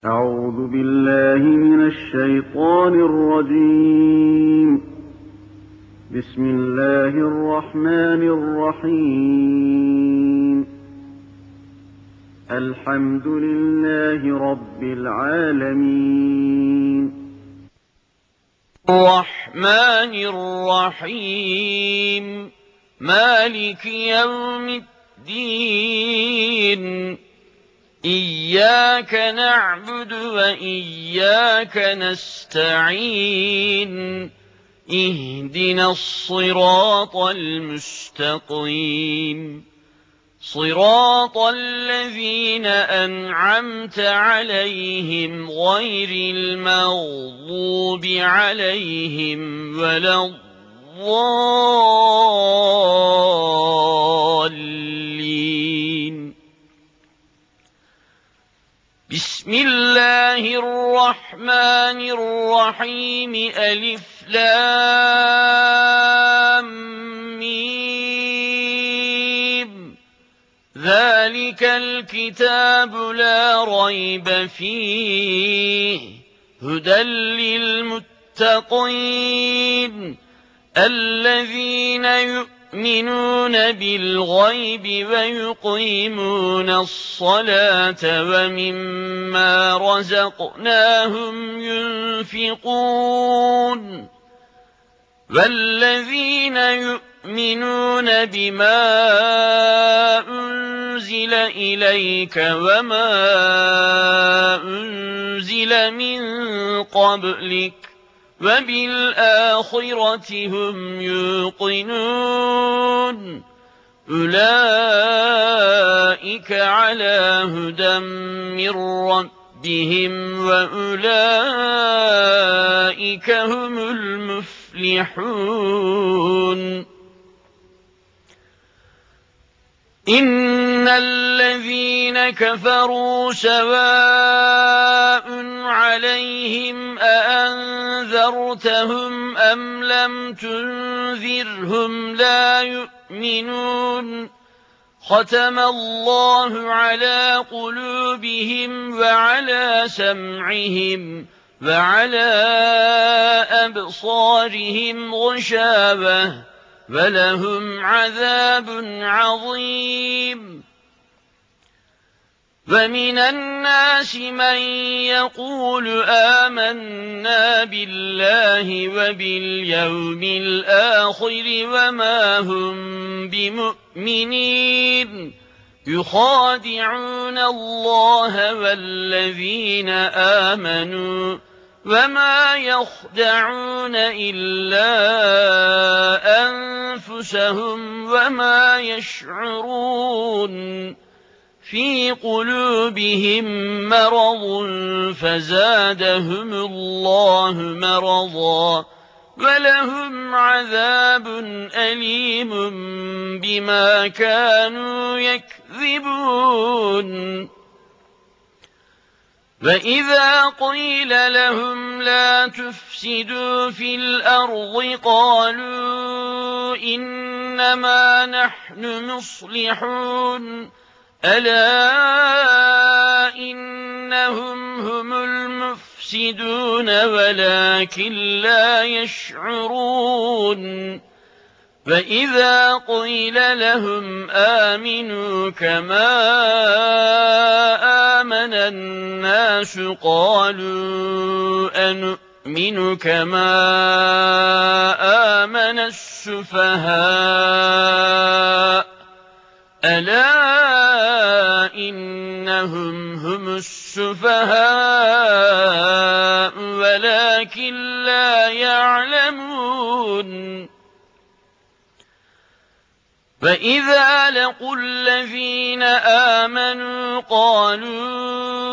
أعوذ بالله من الشيطان الرجيم. بسم الله الرحمن الرحيم. الحمد لله رب العالمين. الرحمن الرحيم مالك يوم الدين إياك نعبد وإياك نستعين اهدنا الصراط المستقيم صراط الذين أنعمت عليهم غير المغضوب عليهم ولا الضالين. بسم الله الرحمن الرحيم ألف لام ميم ذلك الكتاب لا ريب فيه هدى للمتقين الذين يؤمنون بالغيب ويقيمون الصلاة ومما رزقناهم ينفقون والذين يؤمنون بما أنزل إليك وما أنزل من قبلك وبالآخرة هم يوقنون أولئك على هدى من ربهم وأولئك هم المفلحون. إن الذين كفروا سواء عليهم أأنذرتهم أم لم تنذرهم لا يؤمنون ختم الله على قلوبهم وعلى سمعهم وعلى أبصارهم غشاوة ولهم عذاب عظيم. ومن الناس من يقول آمنا بالله وباليوم الآخر وما هم بمؤمنين يخادعون الله والذين آمنوا وما يخدعون إلا أنفسهم وما يشعرون في قلوبهم مرض فزادهم الله مرضا ولهم عذاب أليم بما كانوا يكذبون. وإذا قيل لهم لا تفسدوا في الأرض قالوا إنما نحن مصلحون ألا إنهم هم المفسدون ولكن لا يشعرون. وإذا قيل لهم آمنوا كما آمن الناس قالوا أنؤمن كما آمن السفهاء ألا إنهم هم السفهاء ولكن لا يعلمون. وإذا لقوا الذين آمنوا قالوا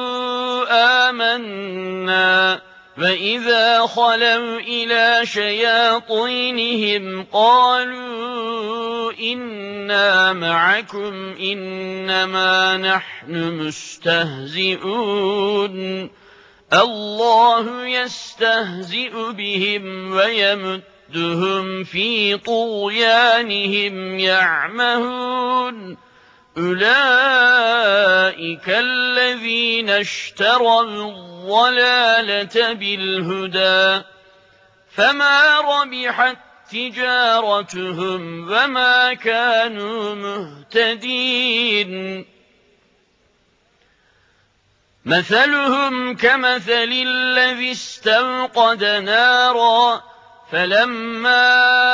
آمنا وإذا خلوا إلى شياطينهم قالوا إنا معكم إنما نحن مستهزئون الله يستهزئ بهم ويمدهم في طغيانهم يعمهون أولئك الذين اشتروا الضلالة بالهدى فما ربحت تجارتهم وما كانوا مهتدين مثلهم كمثل الذي استوقد نارا فلما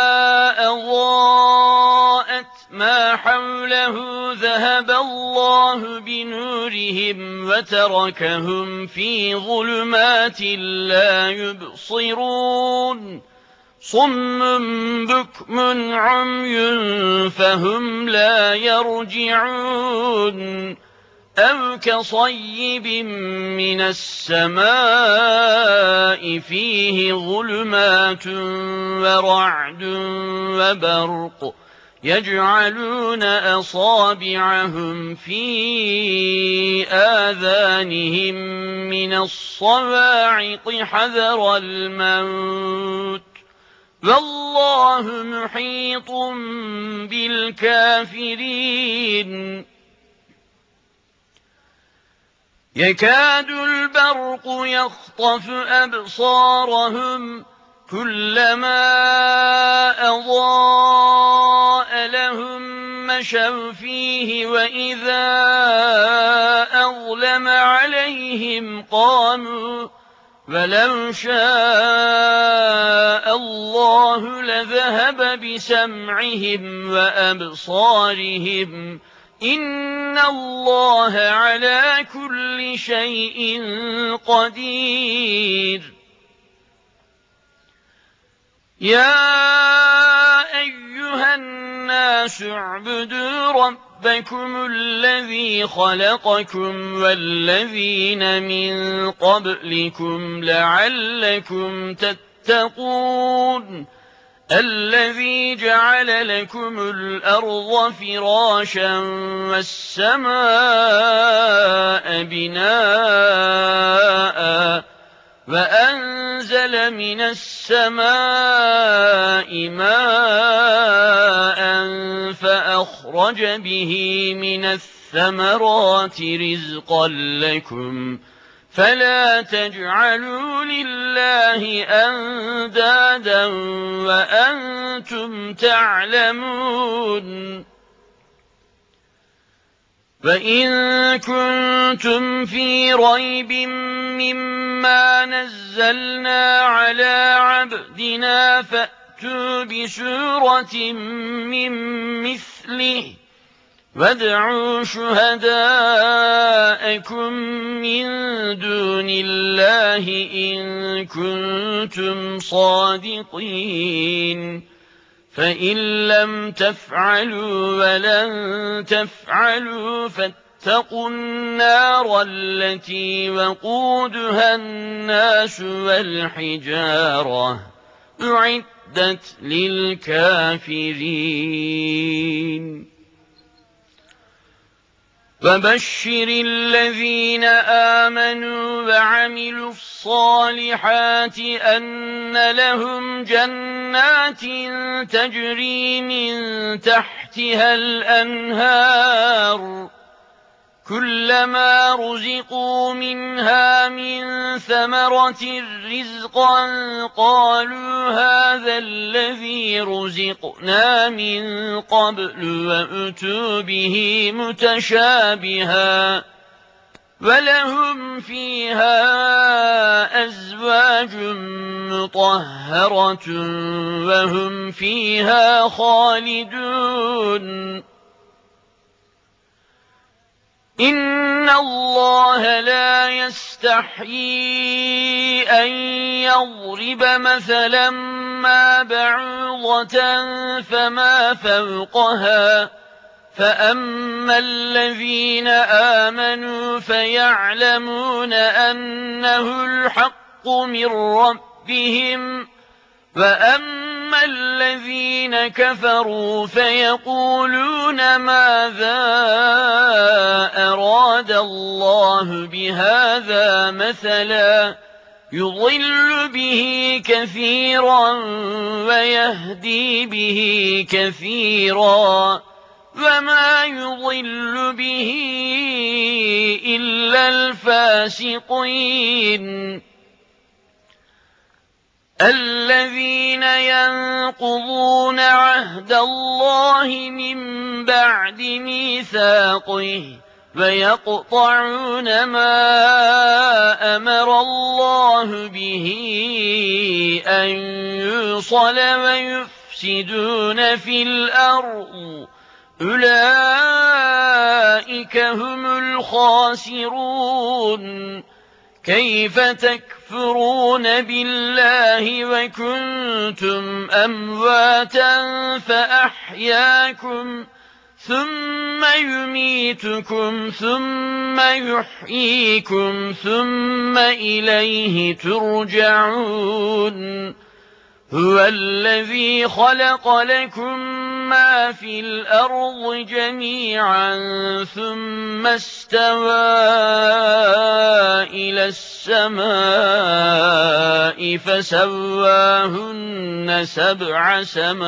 أضاءت ما حوله ذهب الله بنورهم وتركهم في ظلمات لا يبصرون صم بكم عمي فهم لا يرجعون أو كصيب من السماء فيه ظلمات ورعد وبرق يجعلون أصابعهم في آذانهم من الصواعق حذر الموت والله محيط بالكافرين يكاد البرق يخطف أبصارهم كلما أضاء لهم مشوا فيه وإذا أظلم عليهم قاموا ولو شاء الله لذهب بسمعهم وأبصارهم إن الله على كل شيء قدير يا أيها الناس اعبدوا ربكم الذي خلقكم والذين من قبلكم لعلكم تتقون الذي جعل لكم الأرض فراشا والسماء بناء وأنزل من السماء ماء فأخرج به من الثمرات رزقا لكم فلا تجعلوا لله أندادا وأنتم تعلمون وإن كنتم في ريب مما نزلنا على عبدنا فأتوا بسورة من مثله وادعوا شهداءكم من دون الله إن كنتم صادقين فإن لم تفعلوا ولن تفعلوا فاتقوا النار التي وقودها الناس والحجارة أعدت للكافرين وبشر الذين آمنوا وعملوا الصالحات أن لهم جنات تجري من تحتها الأنهار كلما رزقوا منها من ثمرة رزقا قالوا هذا الذي رزقنا من قبل وأتوا به متشابها ولهم فيها أزواج مطهرة وهم فيها خالدون إن الله لا يستحيي أن يضرب مثلا ما بعوضة فما فوقها فأما الذين آمنوا فيعلمون أنه الحق من ربهم وأما الذين كفروا فيقولون ماذا أراد الله بهذا مثلا يضل به كثيرا ويهدي به كثيرا وما يضل به إلا الفاسقين الذين ينقضون عهد الله من بعد ميثاقه ويقطعون ما أمر الله به أن يوصل ويفسدون في الأرض أولئك هم الخاسرون كيف تكفرون بالله وكنتم أمواتا فأحياكم ثم يميتكم ثم يحييكم ثم إليه ترجعون هو الذي خلق لكم ما في الأرض جميعا ثم استوى إلى السماء فسواهن 7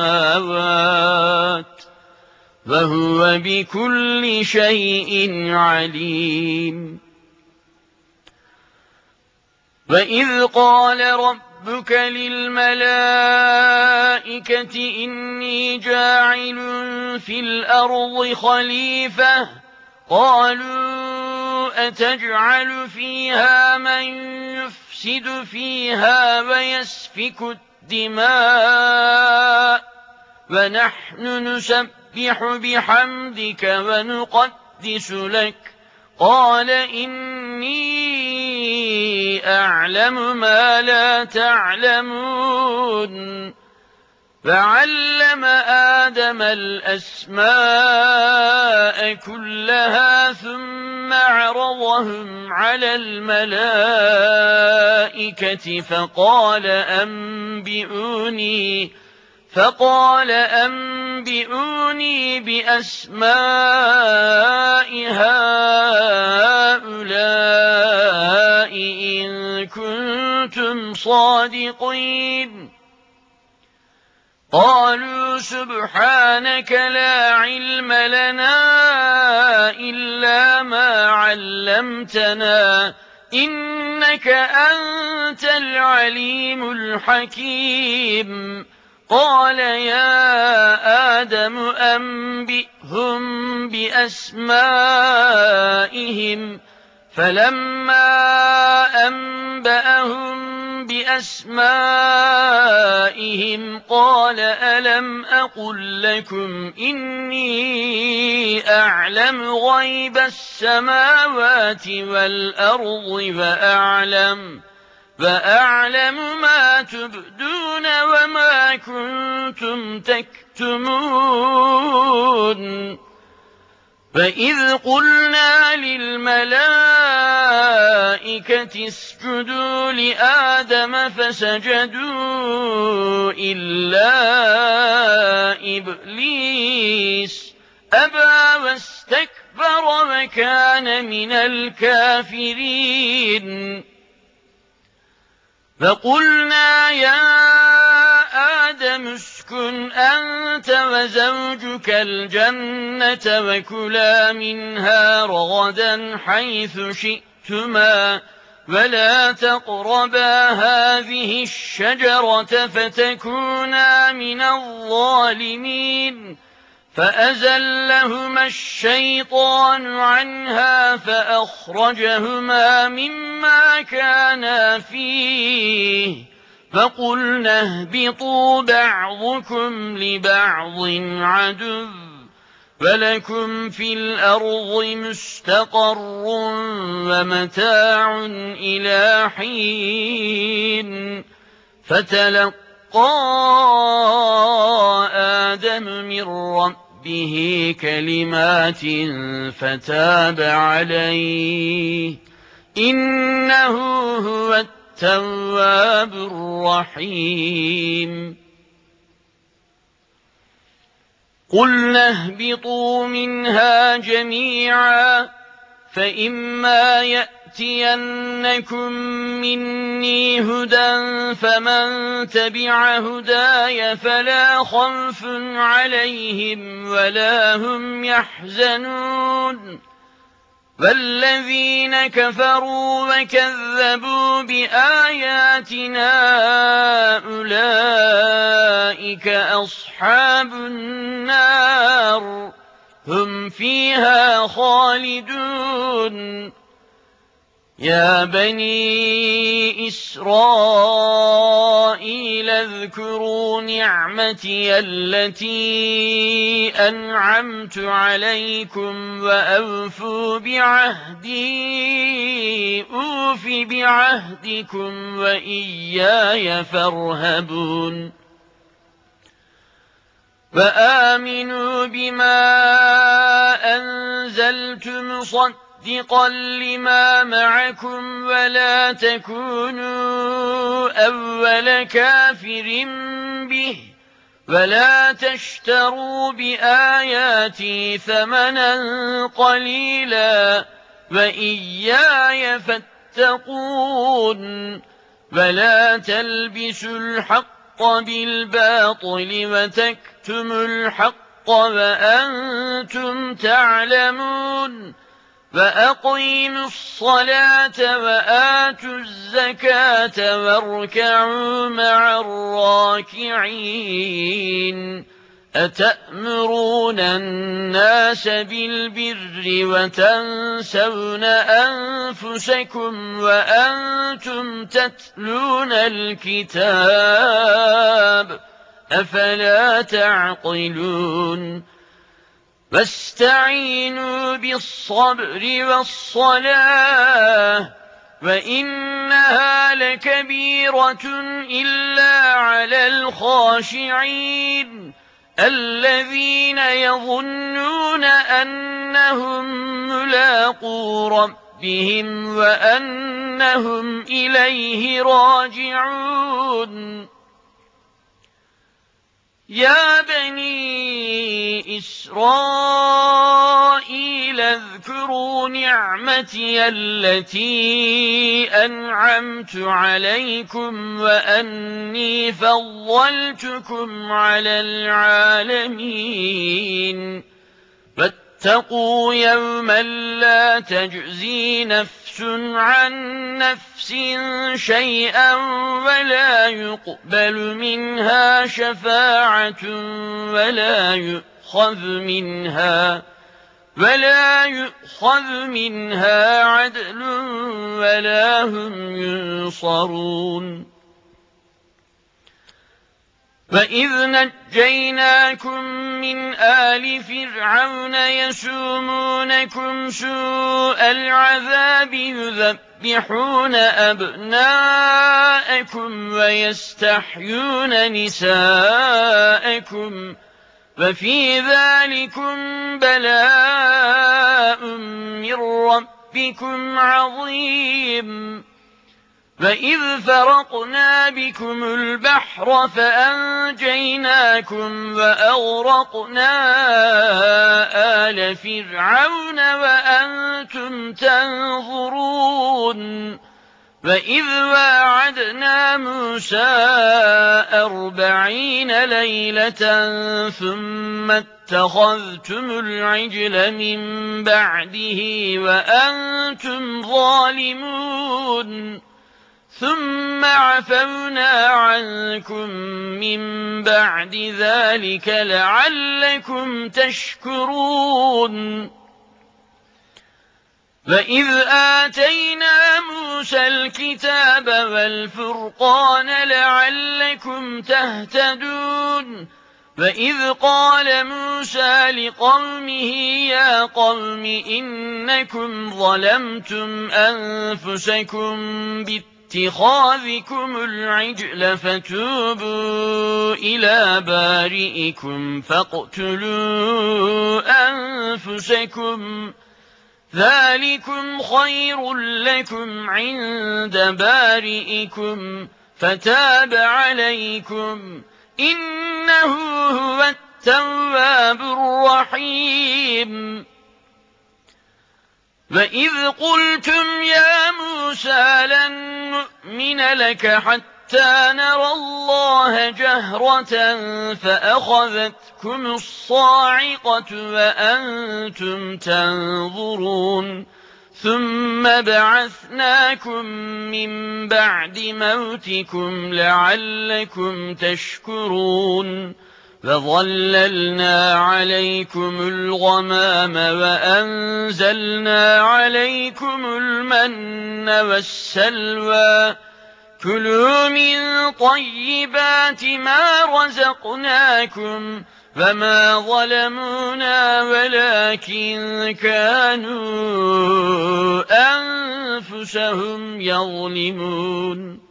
سماوات وهو بكل شيء عليم وإذ قال ربك للملائكة إني جاعل في الأرض خليفة قالوا أتجعل فيها من يفسد فيها ويسفك الدماء ونحن نسبح بحمدك ونقدس لك قال إني أعلم ما لا تعلمون فعلم آدم الأسماء كلها ثم عرضهم على الملائكة فقال أنبئوني بأسماء هؤلاء إن كنتم صادقين قالوا سبحانك لا علم لنا إلا ما علمتنا إنك أنت العليم الحكيم قال يا آدم أنبئهم بأسمائهم فلما أنبأهم بأسمائهم قال ألم أقل لكم إني أعلم غيب السماوات والأرض وأعلم ما تبدون وما كنتم تكتمون فإذ قلنا للملائكة اسجدوا لآدم فسجدوا إلا إبليس أبى واستكبر وكان من الكافرين فقلنا يا آدم اسكن أنت وزوجك الجنة وكلا منها رغدا حيث شئتما ولا تقربا هذه الشجرة فتكونا من الظالمين فأزلهما الشيطان عنها فأخرجهما مما كانا فيه فقلنا اهبطوا بعضكم لبعض عدو ولكم في الأرض مستقر ومتاع إلى حين فتلقى آدم من ربه كلمات فتاب عليه إنه هو التواب الرحيم قلنا اهبطوا منها جميعا فإما يَأْتِيَنَّكُم مِّنِّي هُدًى فَمَن تَبِعَ هُدَايَ فَلَا خَوْفٌ عَلَيْهِمْ وَلَا هُمْ يَحْزَنُونَ وَالَّذِينَ كَفَرُوا وَكَذَّبُوا بِآيَاتِنَا أُولَٰئِكَ أَصْحَابُ النَّارِ هُمْ فِيهَا خَالِدُونَ يَا بَنِي إِسْرَائِيلَ اذْكُرُوا نِعْمَتِيَ الَّتِي أَنْعَمْتُ عَلَيْكُمْ وَأَوْفُوا بِعَهْدِي أُوفِ بِعَهْدِكُمْ وَإِيَّايَ فَارْهَبُونِ وَآمِنُوا بِمَا أَنزَلْتُ مُصَدِّقًا لِّمَا مَعَكُمْ وَلَا تَكُونُوا أَوَّلَ كَافِرٍ بِهِ وَلَا تَشْتَرُوا بِآيَاتِي ثَمَنًا قَلِيلًا وَإِيَّايَ فَاتَّقُونِ وَلَا تَلْبِسُوا الْحَقَّ بِالْبَاطِلِ وَتَكْتُمُوا الْحَقَّ وَأَنتُمْ تَعْلَمُونَ وَأَقِيمُوا الصَّلَاةَ وَآتُوا الزَّكَاةَ وَارْكَعُوا مَعَ الرَّاكِعِينَ أَتَأْمُرُونَ النَّاسَ بِالْبِرِّ وَتَنسَوْنَ أَنفُسَكُمْ وَأَنتُمْ تَتْلُونَ الْكِتَابَ أَفَلَا تَعْقِلُونَ وَاسْتَعِينُوا بِالصَّبْرِ وَالصَّلَاةِ وَإِنَّهَا لَكَبِيرَةٌ إِلَّا عَلَى الْخَاشِعِينَ الَّذِينَ يَظُنُّونَ أَنَّهُم مُّلَاقُو رَبِّهِمْ وَأَنَّهُمْ إِلَيْهِ راجعون يَا بَنِي إِسْرَائِيلَ اذْكُرُوا نِعْمَتِيَ الَّتِي أَنْعَمْتُ عَلَيْكُمْ وَأَنِّي فَضَّلْتُكُمْ عَلَى الْعَالَمِينَ وَاتَّقُوا يَوْمًا لَّا تَجْزِي نَفْسٌ عَن نَّفْسٍ شَيْئًا وَلَا يُقْبَلُ مِنْهَا شَفَاعَةٌ وَلَا يُؤْخَذُ مِنْهَا عَدْلٌ وَلَا هُمْ يُنصَرُونَ وَإِذْ نَجَّيْنَاكُم مِّنْ آلِ فِرْعَوْنَ يَسُومُونَكُمْ سُوءَ الْعَذَابِ يُذَبِّحُونَ أَبْنَاءَكُمْ وَيَسْتَحْيُونَ نِسَاءَكُمْ وَفِي ذَٰلِكُم بَلَاءٌ مِّن رَّبِّكُمْ عَظِيمٌ وَإِذْ فَرَقْنَا بِكُمُ الْبَحْرَ فَأَنجَيْنَاكُمْ وَأَغْرَقْنَا آلَ فِرْعَوْنَ وَأَنتُمْ تَنظُرُونَ وَإِذْ وَاعَدْنَا مُوسَىٰ 40 لَيْلَةً ثُمَّ اتَّخَذْتُمُ الْعِجْلَ مِن بَعْدِهِ وَأَنتُمْ ظَالِمُونَ ثُمَّ عَفَوْنَا عَنكُم مِّن بَعْدِ ذَٰلِكَ لَعَلَّكُمْ تَشْكُرُونَ وَإِذْ آتَيْنَا مُوسَى الْكِتَابَ وَالْفُرْقَانَ لَعَلَّكُمْ تَهْتَدُونَ وَإِذْ قَالَ مُوسَىٰ لِقَوْمِهِ يَا قَوْمِ إِنَّكُمْ ظَلَمْتُمْ أَنفُسَكُم بِاتِّخَاذِكُمُ الْعِجْلَ فَتُوبُوا إِلَىٰ بَارِئِكُمْ فَاقْتُلُوا أَنفُسَكُمْ ذَٰلِكُمْ خَيْرٌ لَّكُمْ عِندَ بَارِئِكُمْ فَتَابَ عَلَيْكُمْ ۚ إِنَّهُ هُوَ التَّوَّابُ الرَّحِيمُ وَإِذْ قُلْتُمْ يَا مُوسَىٰ لَن نُّؤْمِنَ لَكَ حَتَّىٰ نَرَى اللَّهَ جَهْرَةً فَأَخَذَتْكُمُ الصَّاعِقَةُ وَأَنتُمْ تَنظُرُونَ ثُمَّ بَعَثْنَاكُم مِّن بَعْدِ مَوْتِكُمْ لَعَلَّكُمْ تَشْكُرُونَ وَظَلَّلْنَا عَلَيْكُمُ الْغَمَامَ وَأَنزَلْنَا عَلَيْكُمُ الْمَنَّ وَالسَّلْوَىٰ كُلُوا مِن طَيِّبَاتِ مَا رَزَقْنَاكُمْ وَمَا ظَلَمُونَا وَلَٰكِن كَانُوا أَنفُسَهُمْ يَظْلِمُونَ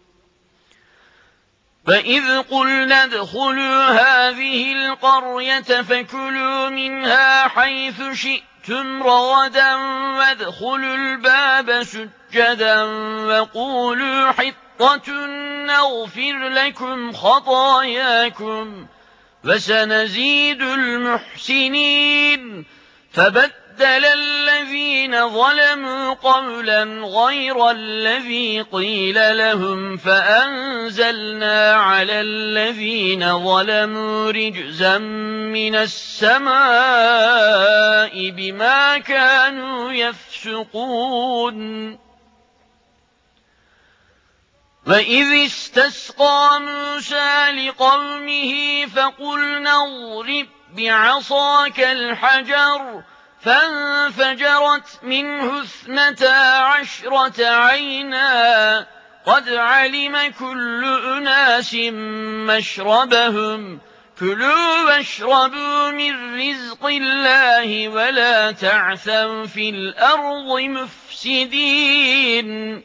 وَإِذْ قُلْنَا ادْخُلُوا هَٰذِهِ الْقَرْيَةَ فَكُلُوا مِنْهَا حَيْثُ شِئْتُمْ رَغَدًا وَادْخُلُوا الْبَابَ سُجَّدًا وَقُولُوا حِطَّةٌ نَّغْفِرْ لَكُمْ خَطَايَاكُمْ وَسَنَزِيدُ الْمُحْسِنِينَ فَبَدَّلَ الَّذِينَ ظَلَمُوا قَوْلًا غَيْرَ الَّذِي قِيلَ لَهُمْ فَأَنزَلْنَا عَلَى الَّذِينَ ظَلَمُوا رِجْزًا مِّنَ السَّمَاءِ بِمَا كَانُوا يَفْسُقُونَ وَإِذِ اسْتَسْقَىٰ مُوسَىٰ لِقَوْمِهِ فَقُلْنَا اضْرِب بِّعَصَاكَ الْحَجَرَ فَانفَجَرَتْ مِنْهُ 12 عَيْنًا قَدْ عَلِمَ كُلُّ أُنَاسٍ مَّشْرَبَهُمْ كُلُوا وَاشْرَبُوا مِن رِّزْقِ اللَّهِ وَلَا تَعْثَوْا فِي الْأَرْضِ مُفْسِدِينَ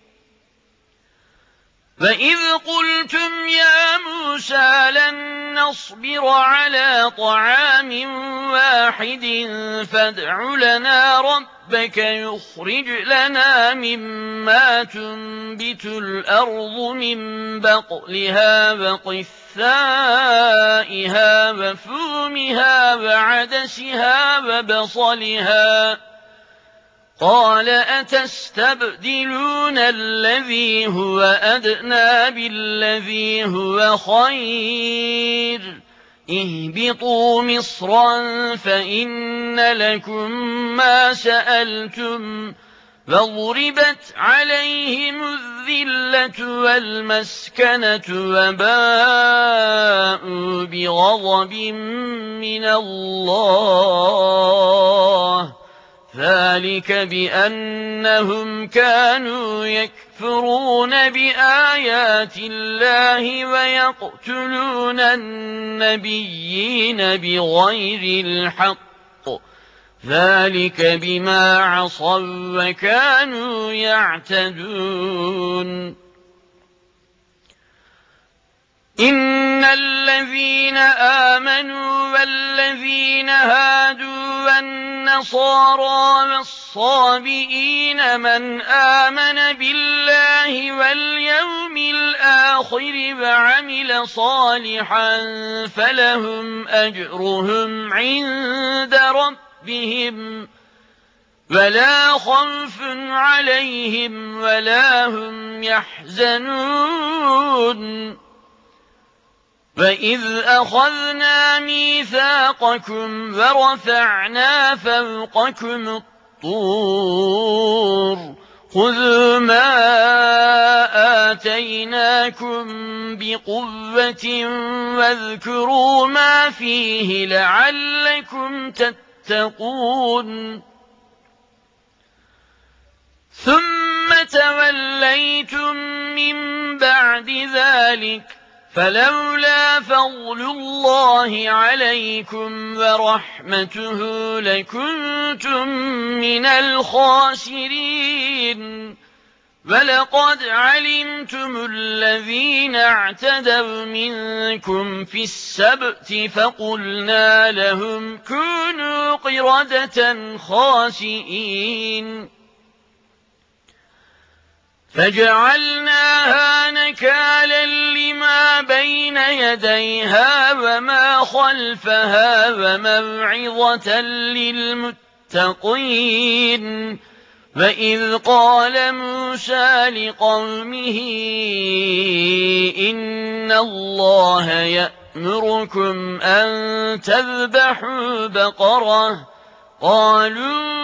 وَإِذْ قُلْتُمْ يَا مُوسَىٰ لَن نَّصْبِرَ عَلَىٰ طَعَامٍ وَاحِدٍ فَادْعُ لَنَا رَبَّكَ يُخْرِجْ لَنَا مِمَّا تُنبِتُ الْأَرْضُ مِن بَقْلِهَا وَقِثَّائِهَا وَفُومِهَا وَعَدَسِهَا وَبَصَلِهَا قَالَ أَتَسْتَبْدِلُونَ الَّذِي هُوَ أَدْنَىٰ بِالَّذِي هُوَ خَيْرٌ اهْبِطُوا مِصْرًا فَإِنَّ لَكُم مَّا سَأَلْتُمْ وَضُرِبَتْ عَلَيْهِمُ الذِّلَّةُ وَالْمَسْكَنَةُ وَبَاءُوا بِغَضَبٍ مِّنَ اللَّهِ ذَٰلِكَ بِأَنَّهُمْ كَانُوا يَكْفُرُونَ بِآيَاتِ اللَّهِ وَيَقْتُلُونَ النَّبِيِّينَ بِغَيْرِ الْحَقِّ ذَٰلِكَ بِمَا عَصَوا وَّكَانُوا يَعْتَدُونَ إِنَّ الَّذِينَ آمَنُوا وَالَّذِينَ هَادُوا وَالنَّصَارَىٰ وَالصَّابِئِينَ مَنْ آمَنَ بِاللَّهِ وَالْيَوْمِ الْآخِرِ وَعَمِلَ صَالِحًا فَلَهُمْ أَجْرُهُمْ عِندَ رَبِّهِمْ وَلَا خَوْفٌ عَلَيْهِمْ وَلَا هُمْ يَحْزَنُونَ وَإِذْ أَخَذْنَا مِيثَاقَكُمْ وَرَفَعْنَا فَوْقَكُمُ الطُّورَ خُذُوا مَا آتَيْنَاكُم بِقُوَّةٍ وَاذْكُرُوا مَا فِيهِ لَعَلَّكُمْ تَتَّقُونَ ثُمَّ تَوَلَّيْتُم مِّن بَعْدِ ذَٰلِكَ فَلَوْلَا فَضْلُ اللَّهِ عَلَيْكُمْ وَرَحْمَتُهُ لَكُنتُم مِّنَ الْخَاسِرِينَ وَلَقَدْ عَلِمْتُمُ الَّذِينَ اعْتَدَوْا مِنكُمْ فِي السَّبْتِ فَقُلْنَا لَهُمْ كُونُوا قِرَدَةً خَاسِئِينَ فَجَعَلْنَاهَا نَكَالًا لِّمَا بَيْنَ يَدَيْهَا وَمَا خَلْفَهَا وَمَوْعِظَةً للمتقين وإذ قال موسى لقومه إن الله يأمركم أن تذبحوا بقرة قالوا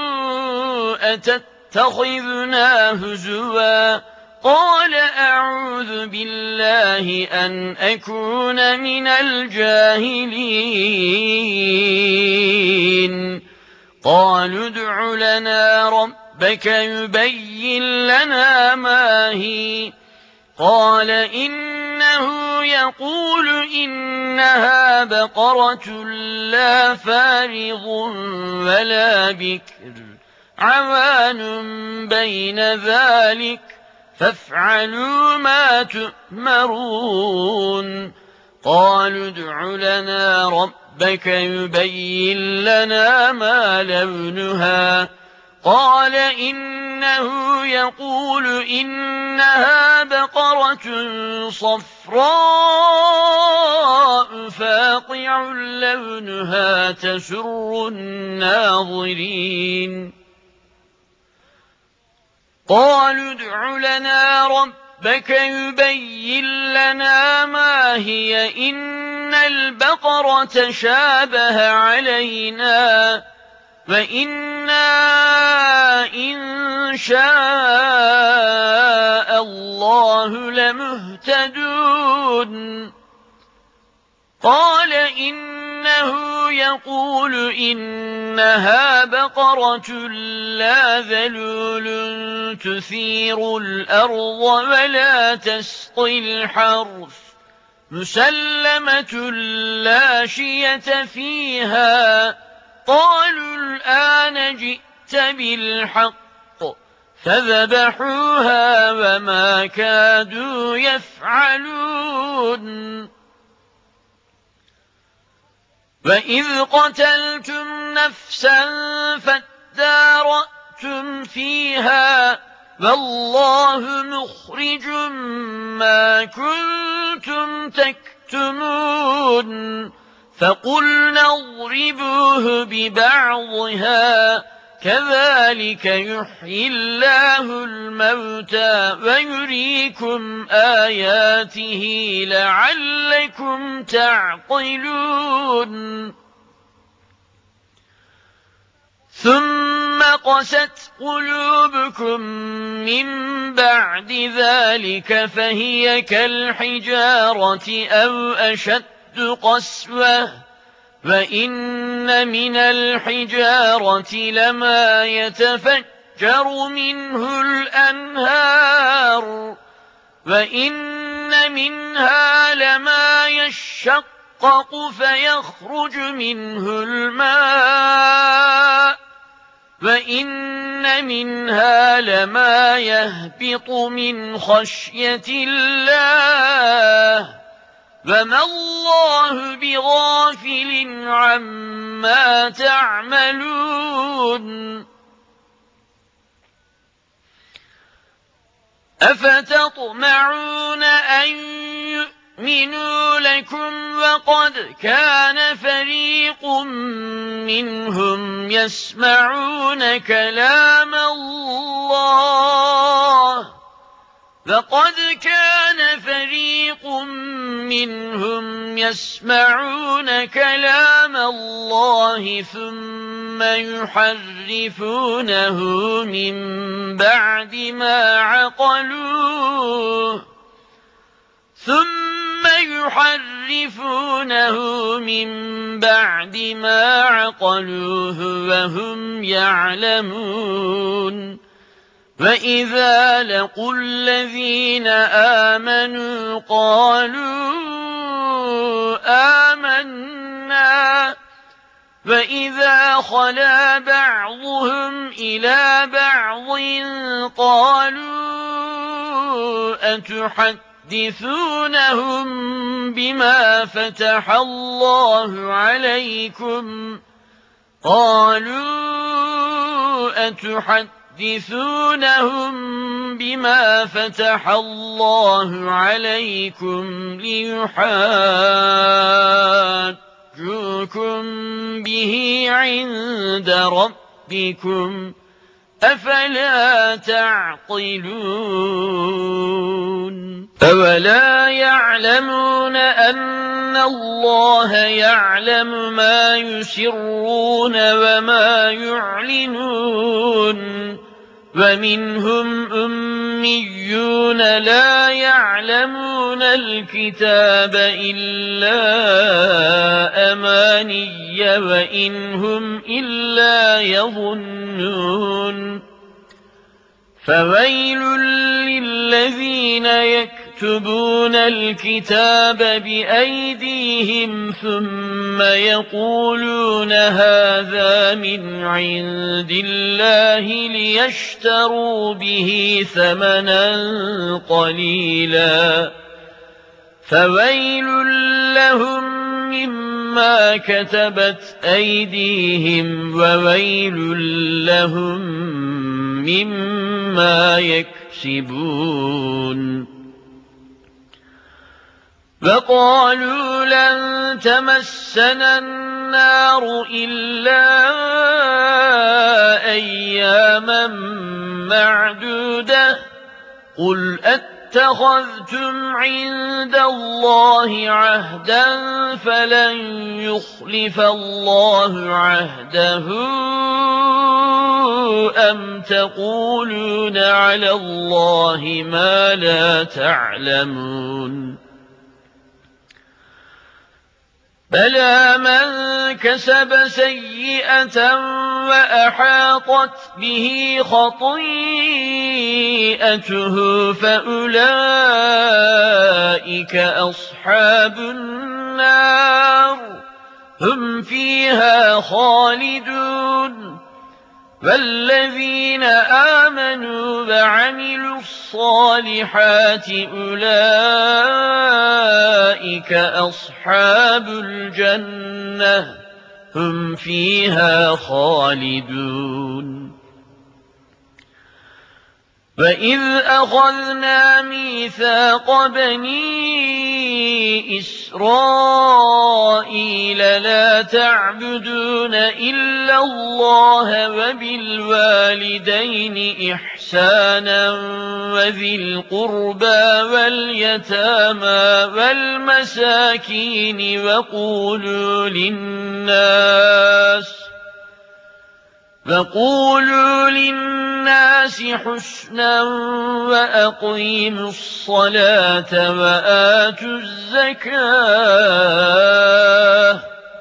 أتتخذنا هزوا قال أعوذ بالله أن أكون من الجاهلين قالوا ادع لنا ربك يبين لنا ما هي قال إنه يقول إنها بقرة لا فارض ولا بكر عوان بين ذلك فافعلوا ما تؤمرون قالوا ادع لنا ربك يبين لنا ما لونها قال إنه يقول إنها بقرة صفراء فاقع لونها تسر الناظرين قالوا ادع لنا ربك يبين لنا ما هي إن البقرة شابه علينا وإنا إن شاء الله لمهتدون قال إنه يقول إنها بقرة لا ذلول تثير الأرض ولا تسقي الحرث مسلمة لا شية فيها قالوا الآن جئت بالحق فذبحوها وما كادوا يفعلون وإذ قتلتم نفسا فادارأتم فيها والله مخرج ما كنتم تكتمون فقلنا اضربوه ببعضها كذلك يحيي الله الموتى ويريكم آياته لعلكم تعقلون ثم قست قلوبكم من بعد ذلك فهي كالحجارة أو أشد قسوة وإن من الحجارة لما يتفجر منه الأنهار وإن منها لما يشقق فيخرج منه الماء وإن منها لما يهبط من خشية الله وما الله بغافل عما تعملون أفتطمعون أن يؤمنوا لكم وقد كان فريق منهم يسمعون كلام الله لقد كان فريق منهم يسمعون كلام الله ثم يحرفونه من بعد ما عقلوه وهم يعلمون وإذا لقوا الذين آمنوا قالوا آمنا وإذا خلا بعضهم إلى بعض قالوا أتحدثونهم بما فتح الله عليكم ليحاجوكم به عند ربكم رَبِّكُمْ ۚ أَفَلَا تَعْقِلُونَ أَوَلَا يَعْلَمُونَ أَنَّ اللَّهَ يَعْلَمُ مَا يُسِرُّونَ وَمَا يُعْلِنُونَ وَمِنْهُمْ أُمِّيُّونَ لَا يَعْلَمُونَ الْكِتَابَ إِلَّا أَمَانِيَّ وَإِنْ هُمْ إِلَّا يَظُنُّونَ فَوَيْلٌ لِّلَّذِينَ يَكْتُبُونَ الْكِتَابَ بِأَيْدِيهِمْ ثُمَّ يَقُولُونَ هَٰذَا مِنْ عِندِ اللَّهِ لِيَشْتَرُوا بِهِ ثَمَنًا قَلِيلًا فَوَيْلٌ لَّهُم مِّمَّا كَتَبَتْ أَيْدِيهِمْ وَوَيْلٌ لَّهُم مِّمَّا يَكْسِبُونَ وَقَالُوا لَن تَمَسَّنَا النَّارُ إِلَّا أَيَّامًا مَّعْدُودَةً ۚ قُلْ أَتَّخَذْتُمْ عِندَ اللَّهِ عَهْدًا فَلَن يُخْلِفَ اللَّهُ عَهْدَهُ أَمْ تَقُولُونَ عَلَى اللَّهِ مَا لَا تَعْلَمُونَ بَلَىٰ مَن كَسَبَ سَيِّئَةً وَأَحَاطَتْ بِهِ خَطِيئَتُهُ فَأُولَٰئِكَ أَصْحَابُ النَّارِ ۖ هُمْ فِيهَا خَالِدُونَ وَالَّذِينَ آمَنُوا وَعَمِلُوا الصَّالِحَاتِ أُولَٰئِكَ أَصْحَابُ الْجَنَّةِ ۖ هُمْ فِيهَا خَالِدُونَ وَإِذْ أَخَذْنَا مِيثَاقَ بَنِي إِسْرَائِيلَ لَا تَعْبُدُونَ إِلَّا اللَّهَ وَبِالْوَالِدَيْنِ إِحْسَانًا وَذِي الْقُرْبَىٰ وَالْيَتَامَىٰ وَالْمَسَاكِينِ وَقُولُوا لِلنَّاسِ حُسْنًا وَأَقِيمُوا الصَّلَاةَ وَآتُوا الزَّكَاةَ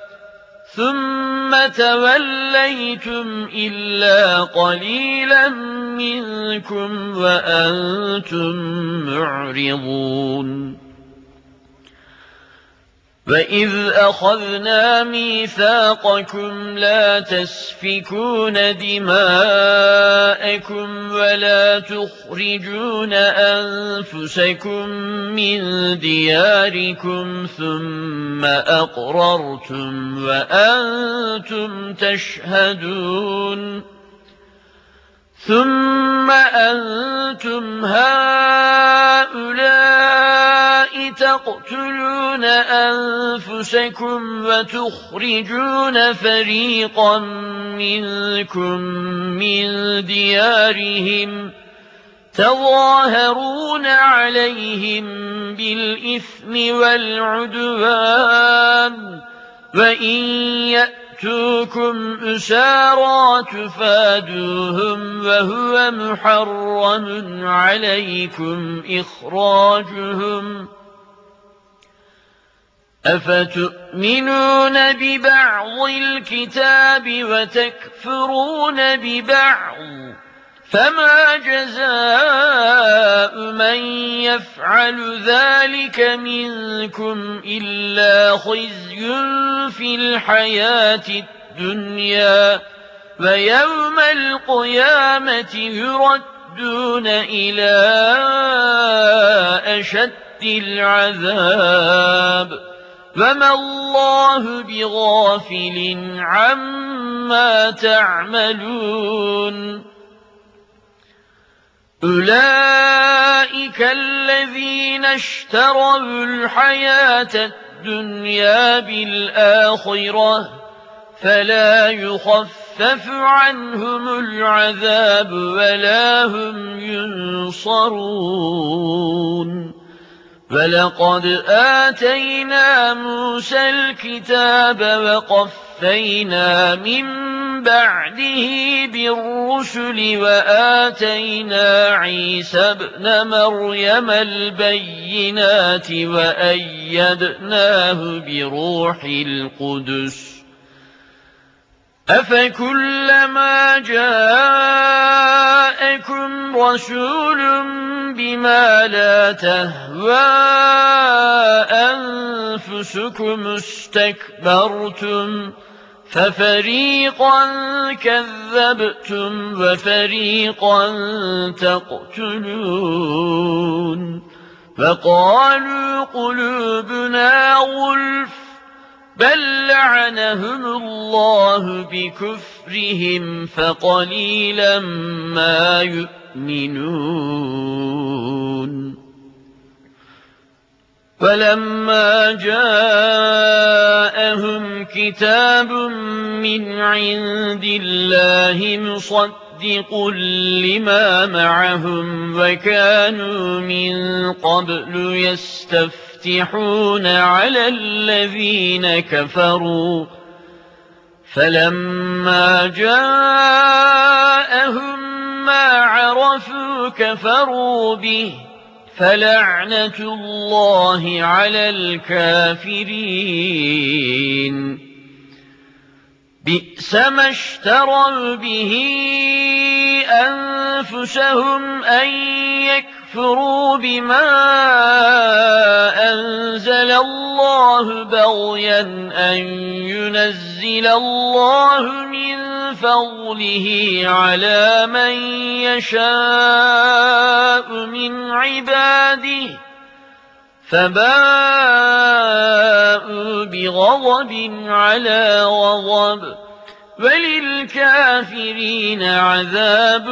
ثُمَّ تَوَلَّيْتُمْ إِلَّا قَلِيلًا مِّنكُمْ وَأَنتُم مُّعْرِضُونَ وَإِذْ أَخَذْنَا مِيثَاقَكُمْ لَا تَسْفِكُونَ دِمَاءَكُمْ وَلَا تُخْرِجُونَ أَنفُسَكُم مِّن دِيَارِكُمْ ثُمَّ أَقْرَرْتُمْ وَأَنتُمْ تَشْهَدُونَ ثُمَّ أَنتُمْ هَٰؤُلَاءِ تَقْتُلُونَ أَنفُسَكُمْ وَتُخْرِجُونَ فَرِيقًا مِّنكُم مِّن دِيَارِهِمْ تَظَاهَرُونَ عَلَيْهِم بِالْإِثْمِ وَالْعُدْوَانِ وَإِن يَأْتُوكُمْ أُسَارَىٰ تُفَادُوهُمْ وَهُوَ مُحَرَّمٌ عَلَيْكُمْ إِخْرَاجُهُمْ ۚ أَفَتُؤْمِنُونَ بِبَعْضِ الْكِتَابِ وَتَكْفُرُونَ بِبَعْضٍ ۚ فَمَا جَزَاءُ مَن يَفْعَلُ ذَٰلِكَ مِنكُمْ إِلَّا خِزْيٌ فِي الْحَيَاةِ الدُّنْيَا ۖ وَيَوْمَ الْقِيَامَةِ يُرَدُّونَ إِلَىٰ أَشَدِّ الْعَذَابِ ۗ وَمَا اللَّهُ بِغَافِلٍ عَمَّا تَعْمَلُونَ أُولَٰئِكَ الَّذِينَ اشْتَرَوُا الْحَيَاةَ الدُّنْيَا بِالْآخِرَةِ ۖ فلا يخفف عنهم العذاب ولا هم ينصرون ولقد آتينا موسى الكتاب وقفينا من بعده بالرسل وآتينا عيسى ابن مريم البينات وأيدناه بروح القدس أفكلما جاءكم رسول بما لا تهوى أنفسكم استكبرتم ففريقا كذبتم وفريقا تقتلون فقالوا قلوبنا غلف بل لعنهم الله بكفرهم فقليلا ما يؤمنون فلما جاءهم كتاب من عند الله مصدق لما معهم وكانوا من قبل يستفتحون على الذين كفروا فلما جاءهم ما عرفوا كفروا به فلعنة الله على الكافرين بئس ما اشتروا به أنفسهم أن يكفروا بما أنزل الله بغيا أن ينزل الله من فضله على من يشاء من عباده فباءوا بغضب على غضب وللكافرين عذاب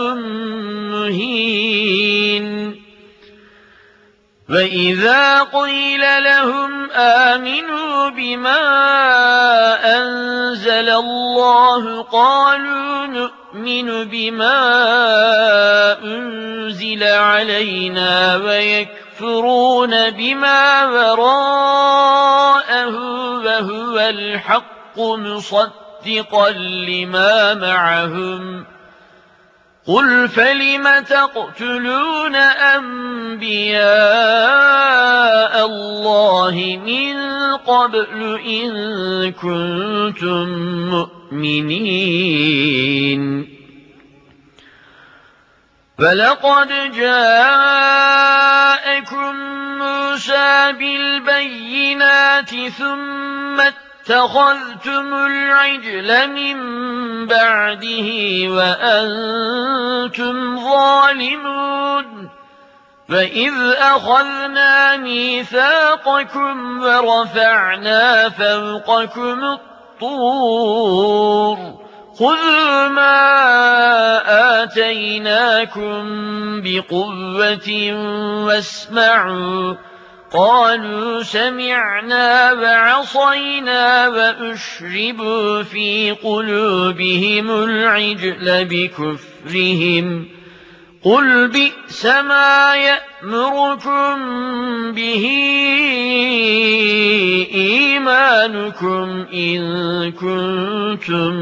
مهين وإذا قيل لهم آمنوا بما أنزل الله قالوا نؤمن بما أنزل علينا ويكفرون بما وراءه وهو الحق مصدقا لما معهم قل فلم تقتلون أنبياء الله من قبل إن كنتم مؤمنين فلقد جاءكم موسى بالبينات ثم اتخذتم العجل من بعده وأنتم ظالمون فإذ أخذنا ميثاقكم ورفعنا فوقكم الطور خذوا ما آتيناكم بقوة واسمعوا قالوا سمعنا وعصينا وأشربوا في قلوبهم العجل بكفرهم قل بئس ما يأمركم به إيمانكم إن كنتم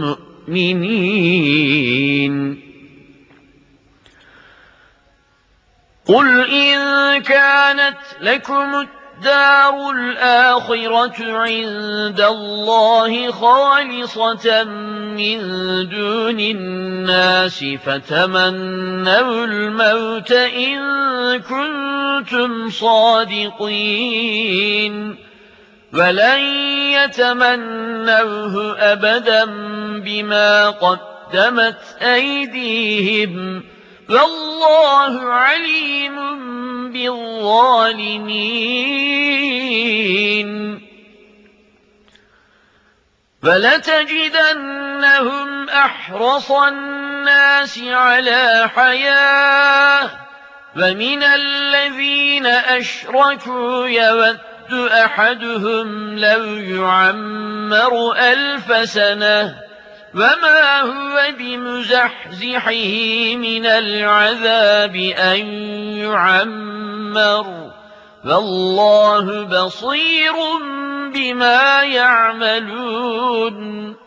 مؤمنين قل إن كانت لكم الدار الآخرة عند الله خالصة من دون الناس فتمنوا الموت إن كنتم صادقين ولن يتمنوه أبدا بما قدمت أيديهم والله عليم بالظالمين فلتجدنهم أحرص الناس على حياة ومن الذين أشركوا يود أحدهم لو يعمر 1000 سنة وما هو بمزحزحه من العذاب أن يعمر والله بصير بما يعملون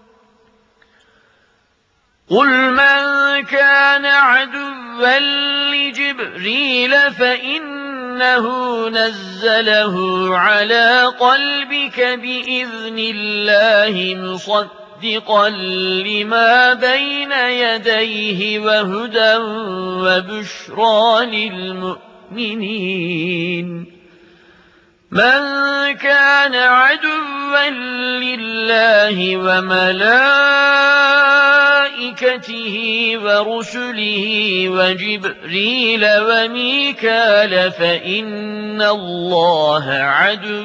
قل من كان عدوا لجبريل فإنه نزله على قلبك بإذن الله مصدقا لما بين يديه وهدى وبشرى للمؤمنين من كان عدوا لله وملائكته ورسله وجبريل وميكال فإن الله عدو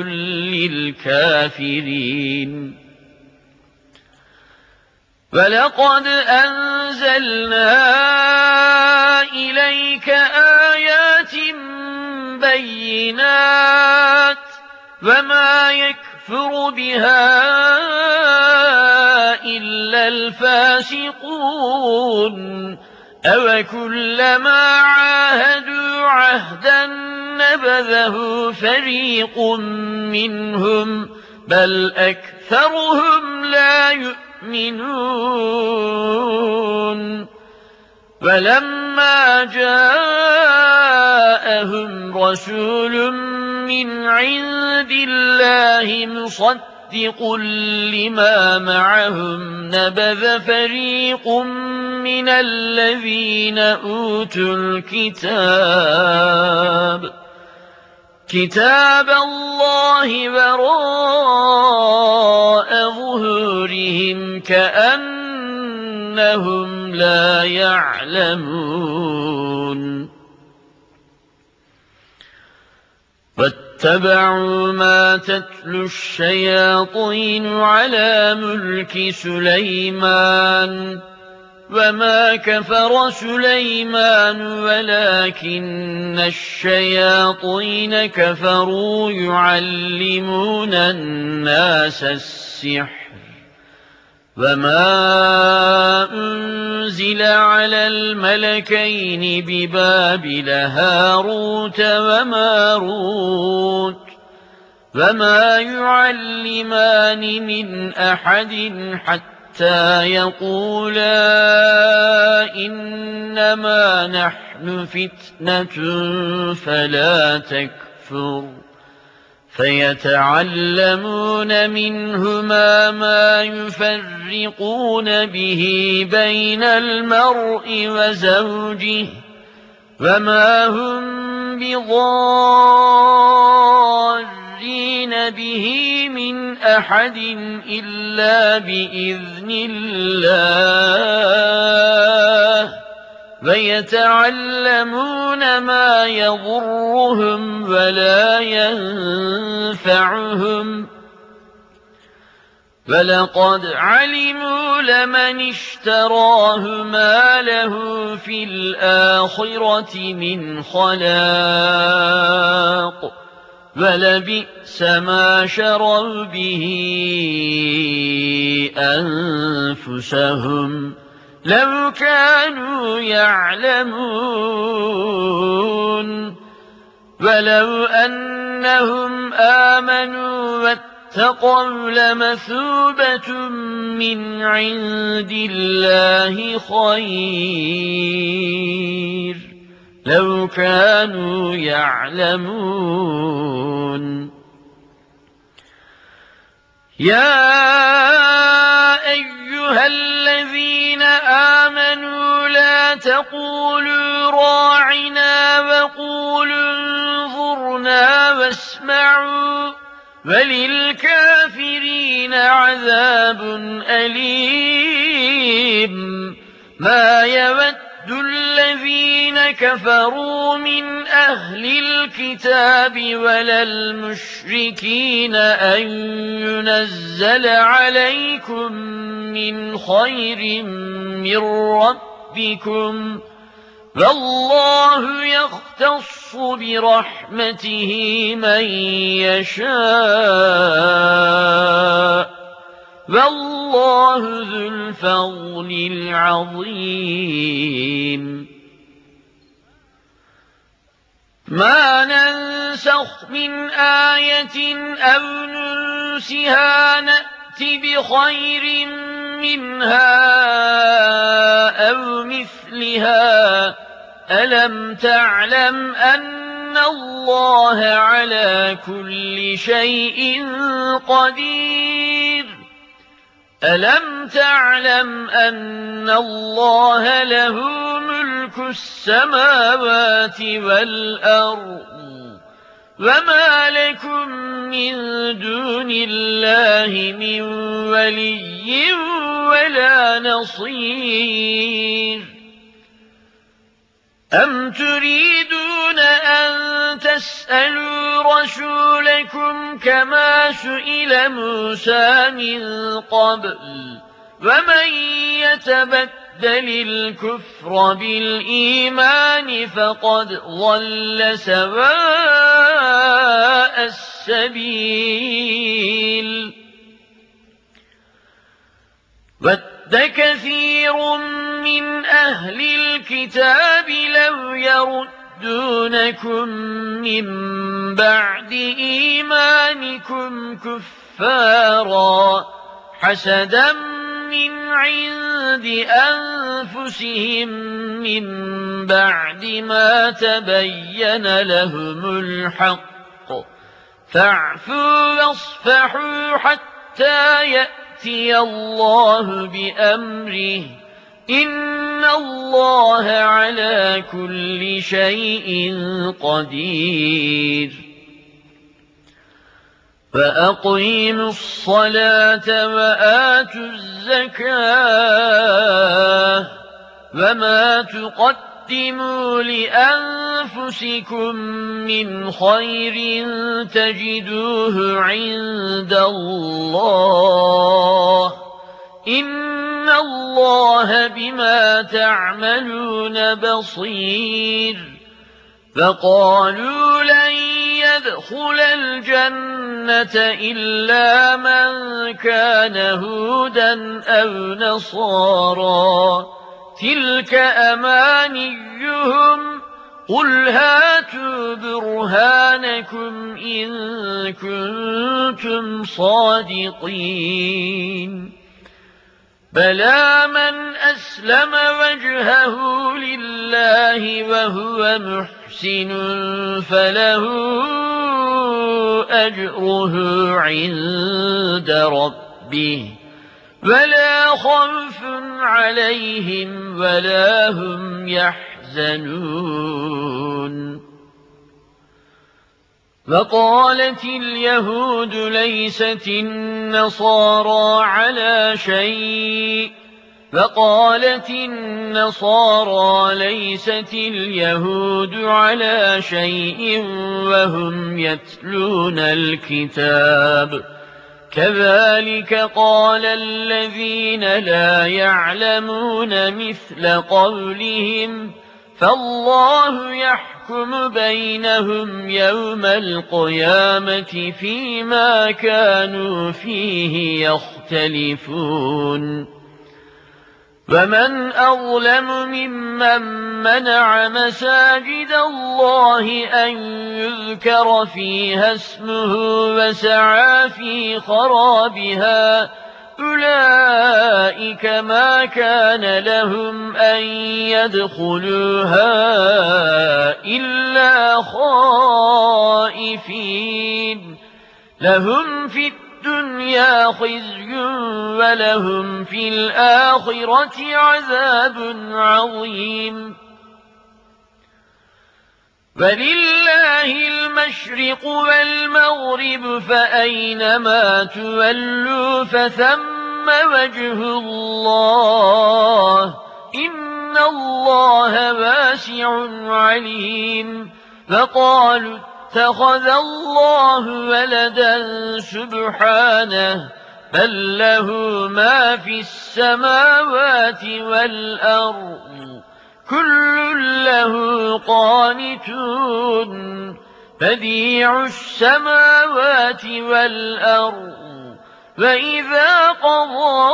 للكافرين ولقد أنزلنا إليك آيات بينات وما يكفر بها إلا الفاسقون أوكلما عاهدوا عهدا نبذه فريق منهم بل أكثرهم لا يؤمنون ولما جاءهم رسول من عند الله مصدق لما معهم نبذ فريق من الذين أوتوا كتاب الله وراء ظهورهم كأنهم لا يعلمون واتبعوا ما تتلو الشياطين على ملك سليمان وما كفر سليمان ولكن الشياطين كفروا يعلمون الناس السحر وما أنزل على الملكين ببابل هاروت وماروت وما يعلمان من أحد حتى يقولا إنما نحن فتنة فلا تكفر فيتعلمون منهما ما يفرقون به بين المرء وزوجه وما هم بضارين به من أحد إلا بإذن الله ويتعلمون ما يضرهم ولا ينفعهم ولقد علموا لمن اشتراه ما له في الآخرة من خلاق ولبئس ما شروا به أنفسهم لو كانوا يعلمون ولو أنهم آمنوا واتقوا لمثوبة من عند الله خير لو كانوا يعلمون يا أيها الذين آمنوا لا تقولوا راعنا وقولوا انظرنا واسمعوا وللكافرين عذاب أليم ما يود الذين كفروا من أهل الكتاب ولا المشركين أن ينزل عليكم من خير من ربكم فالله يختص برحمته من يشاء والله ذو الفضل العظيم ما ننسخ من آية أو ننسها نأت بخير منها أو مثلها ألم تعلم أن الله على كل شيء قدير ألم تعلم أن الله له ملك السماوات والأرض وما لكم من دون الله من ولي ولا نصير أم تريدون أن تسألوا رسولكم كما سئل موسى من قبل ومن يتبدل الكفر بالإيمان فقد ضل سواء السبيل ود كثير من أهل الكتاب لو يردونكم من بعد إيمانكم كفارا حسدا من عند أنفسهم من بعد ما تبين لهم الحق فاعفوا واصفحوا حتى يأتي الله بأمره إن الله على كل شيء قدير فأقيموا الصلاة وآتوا الزكاة وما تقدموا لأنفسكم من خير تجدوه عند الله إن الله بما تعملون بصير فقالوا لن يدخل الجنة إلا من كان هودا أو نصارا تلك أمانيهم قل هاتوا برهانكم إن كنتم صادقين بلى من أسلم وجهه لله وهو محسن فله أجره عند ربه ولا خوف عليهم ولا هم يحزنون وقالت اليهود ليست النصارى على شيء وقالت النصارى ليست اليهود على شيء وهم يتلون الكتاب كذلك قال الذين لا يعلمون مثل قولهم فالله يحكم بينهم يوم القيامة فيما كانوا فيه يختلفون ومن أظلم ممن منع مساجد الله أن يذكر فيها اسمه وسعى في خرابها أولئك ما كان لهم أن يدخلوها إلا خائفين لهم في الدنيا خزي ولهم في الآخرة عذاب عظيم ولله المشرق والمغرب فأينما تولوا فثم وجه الله إن الله واسع عليم فقالوا اتخذ الله ولدا سبحانه بل له ما في السماوات والأرض كل له قانتون بديع السماوات والأرض وإذا قضى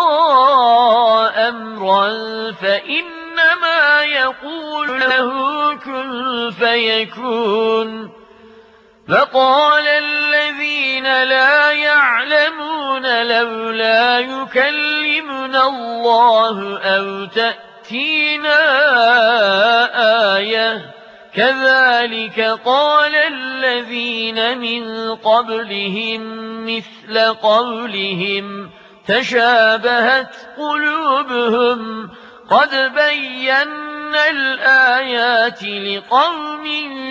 أمرا فإنما يقول له كن فيكون فقال الذين لا يعلمون لولا يكلمنا الله أو تأتينا آية كذلك قال الذين من قبلهم مثل قولهم تشابهت قلوبهم قد بينا الآيات لقوم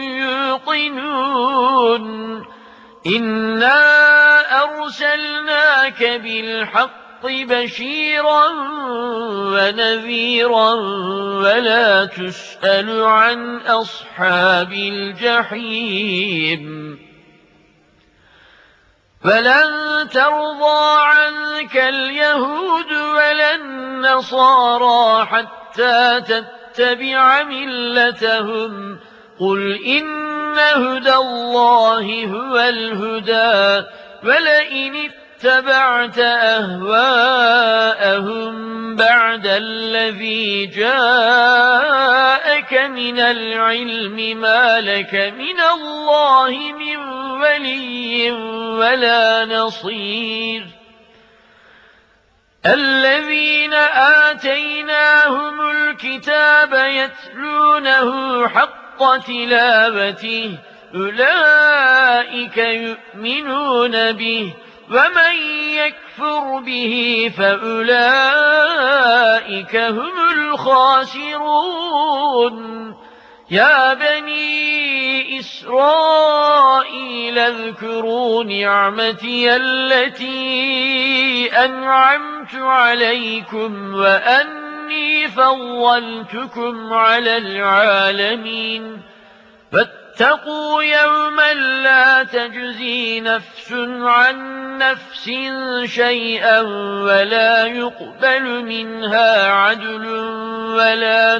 يوقنون إنا أرسلناك بالحق بشيرا ونذيرا ولا تسأل عن أصحاب الجحيم فلن ترضى عنك اليهود ولا النصارى حتى تتبع ملتهم قل إن هدى الله هو الهدى ولئن اتبعت أهواءهم بعد الذي جاءك من العلم ما لك من الله من ولي ولا نصير الذين آتيناهم الكتاب يتلونه حق تلاوته أولئك يؤمنون به ومن يكفر به فأولئك هم الخاسرون يا بني إسرائيل اذكروا نعمتي التي أنعمت عليكم وأني فضلتكم على العالمين فاتقوا يوما لا تجزي نفس عن نفس شيئا ولا يقبل منها عدل ولا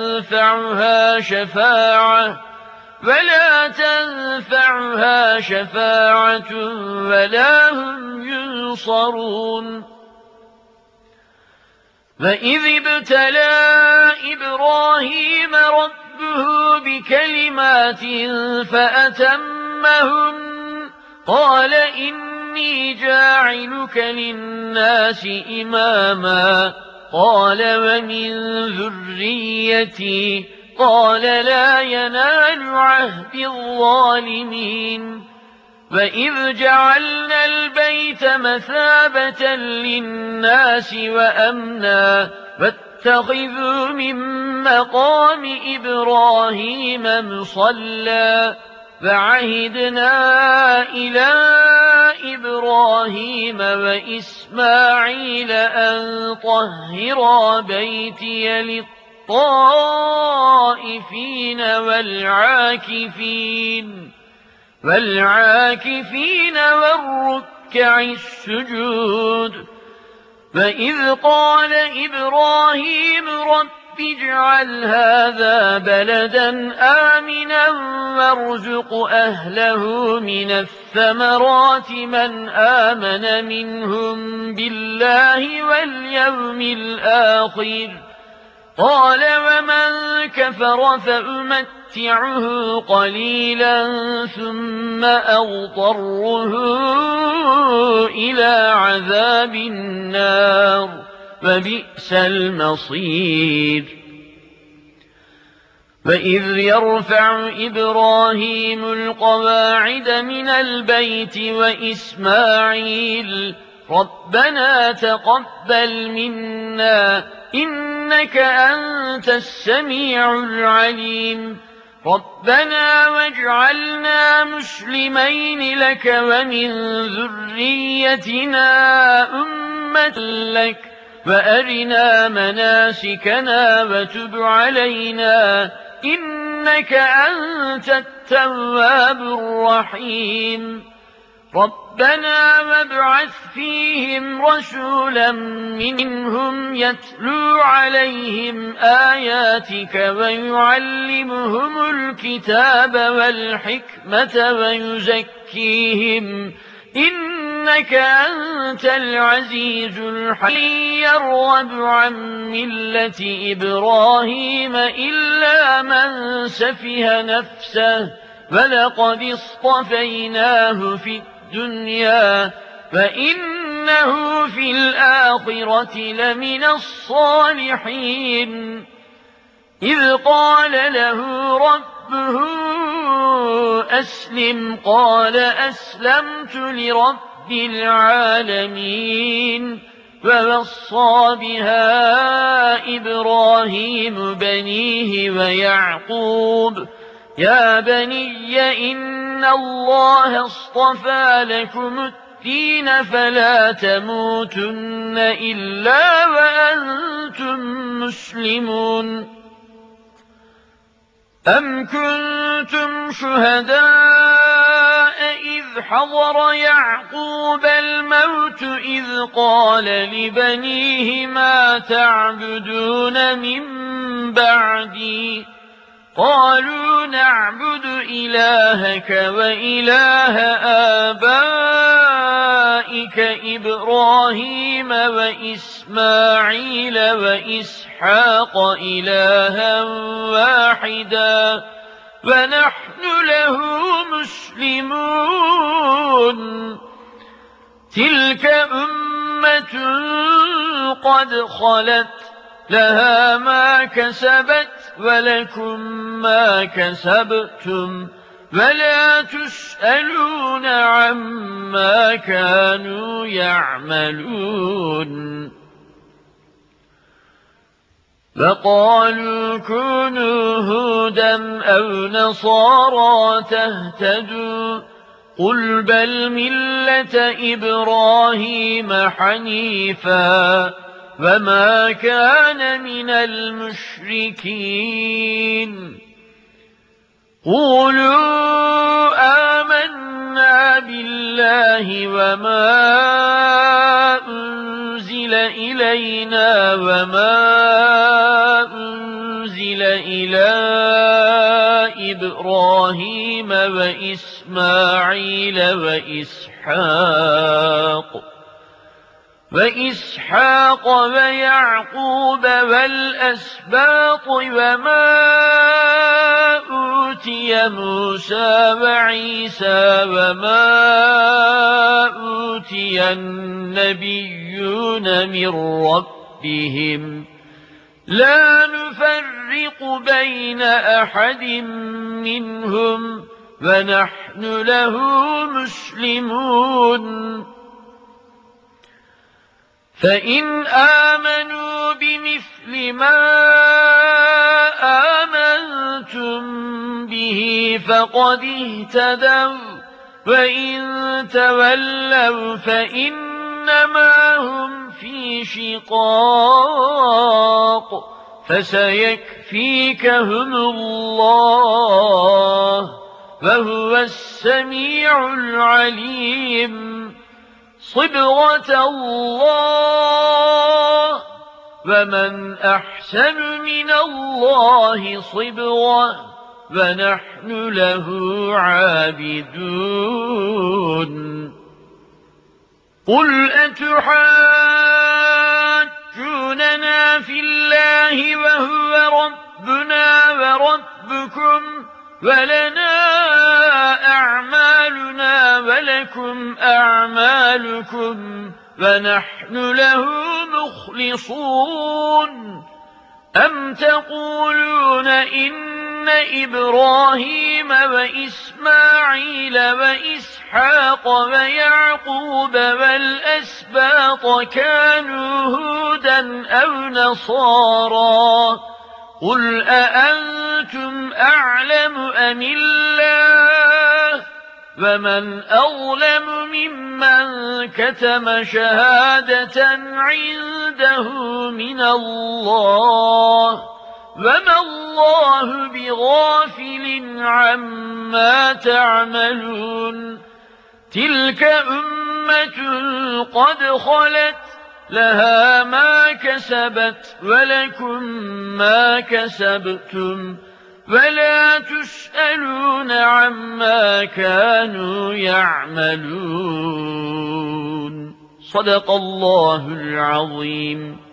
تنفعها شفاعة ولا هم ينصرون وإذ ابتلى إبراهيم ربه بكلمات فأتمهن قال إني جاعلك للناس إماما قال ومن ذريتي قال لا ينال عهد الظالمين وإذ جعلنا البيت مثابة للناس وأمنا واتخذوا من مقام إبراهيم مصلى فعهدنا إلى إبراهيم وإسماعيل أن طهرا بيتي للطائفين والعاكفين والركع السجود فإذ قال إبراهيم رب اجعل هذا بلدا آمنا وارزق أهله من الثمرات من آمن منهم بالله واليوم الآخر قال ومن كفر فأمتعه قليلا ثم أضطره إلى عذاب النار وبئس المصير وإذ يرفع إبراهيم القواعد من البيت وإسماعيل ربنا تقبل منا إنك أنت السميع العليم ربنا واجعلنا مسلمين لك ومن ذريتنا أمة لك وأرنا مناسكنا وتب علينا إنك أنت التواب الرحيم ربنا وابعث فيهم رسولا منهم يتلو عليهم آياتك ويعلمهم الكتاب والحكمة ويزكيهم إنك أنت العزيز الحكيم. يرغب عن ملة إبراهيم إلا من سفه نفسه ولقد اصطفيناه في الدنيا فإنه في الآخرة لمن الصالحين. إذ قال له ربه أسلم قال أسلمت لرب العالمين. ووصى بها إبراهيم بنيه ويعقوب يا بني إن الله اصطفى لكم الدين فلا تموتن إلا وأنتم مسلمون. أم كنتم شهداء إذ حضر يعقوب الموت إذ قال لبنيه ما تعبدون من بعدي قالوا نعبد إلهك وإله آبائك إبراهيم وإسماعيل وإسحاق إلها واحدا ونحن له مسلمون. تلك أمة قد خلت لها ما كسبت ولكم ما كسبتم ولا تسألون عما كانوا يعملون. فقالوا كونوا هودا أو نصارى تهتدوا قل بل ملة إبراهيم حنيفا وما كان من المشركين. قولوا آمنا بالله وما أنزل إلينا وما أنزل إلى إبراهيم وإسماعيل وإسحاق ويعقوب والأسباط وما أوتي موسى وعيسى وما أوتي النبيون من ربهم لا نفرق بين أحد منهم ونحن له مسلمون. فإن آمنوا بمثل ما آمنتم به فقد اهتدوا وإن تولوا فإنما هم في شقاق فسيكفيكهم الله وهو السميع العليم. صبغة الله ومن أحسن من الله صبغة ونحن له عابدون. قل أتحاجوننا في الله وهو ربنا وربكم ولنا أعمالنا ولكم أعمالكم ونحن له مخلصون. أم تقولون إن إبراهيم وإسماعيل وإسحاق ويعقوب والأسباط كانوا هودا أو نصارى قل أأنتم أعلم أم الله ومن أظلم ممن كتم شهادة عنده من الله وما الله بغافل عما تعملون. تلك أمة قد خلت لها ما كسبت ولكم ما كسبتم ولا تسألون عما كانوا يعملون. صدق الله العظيم.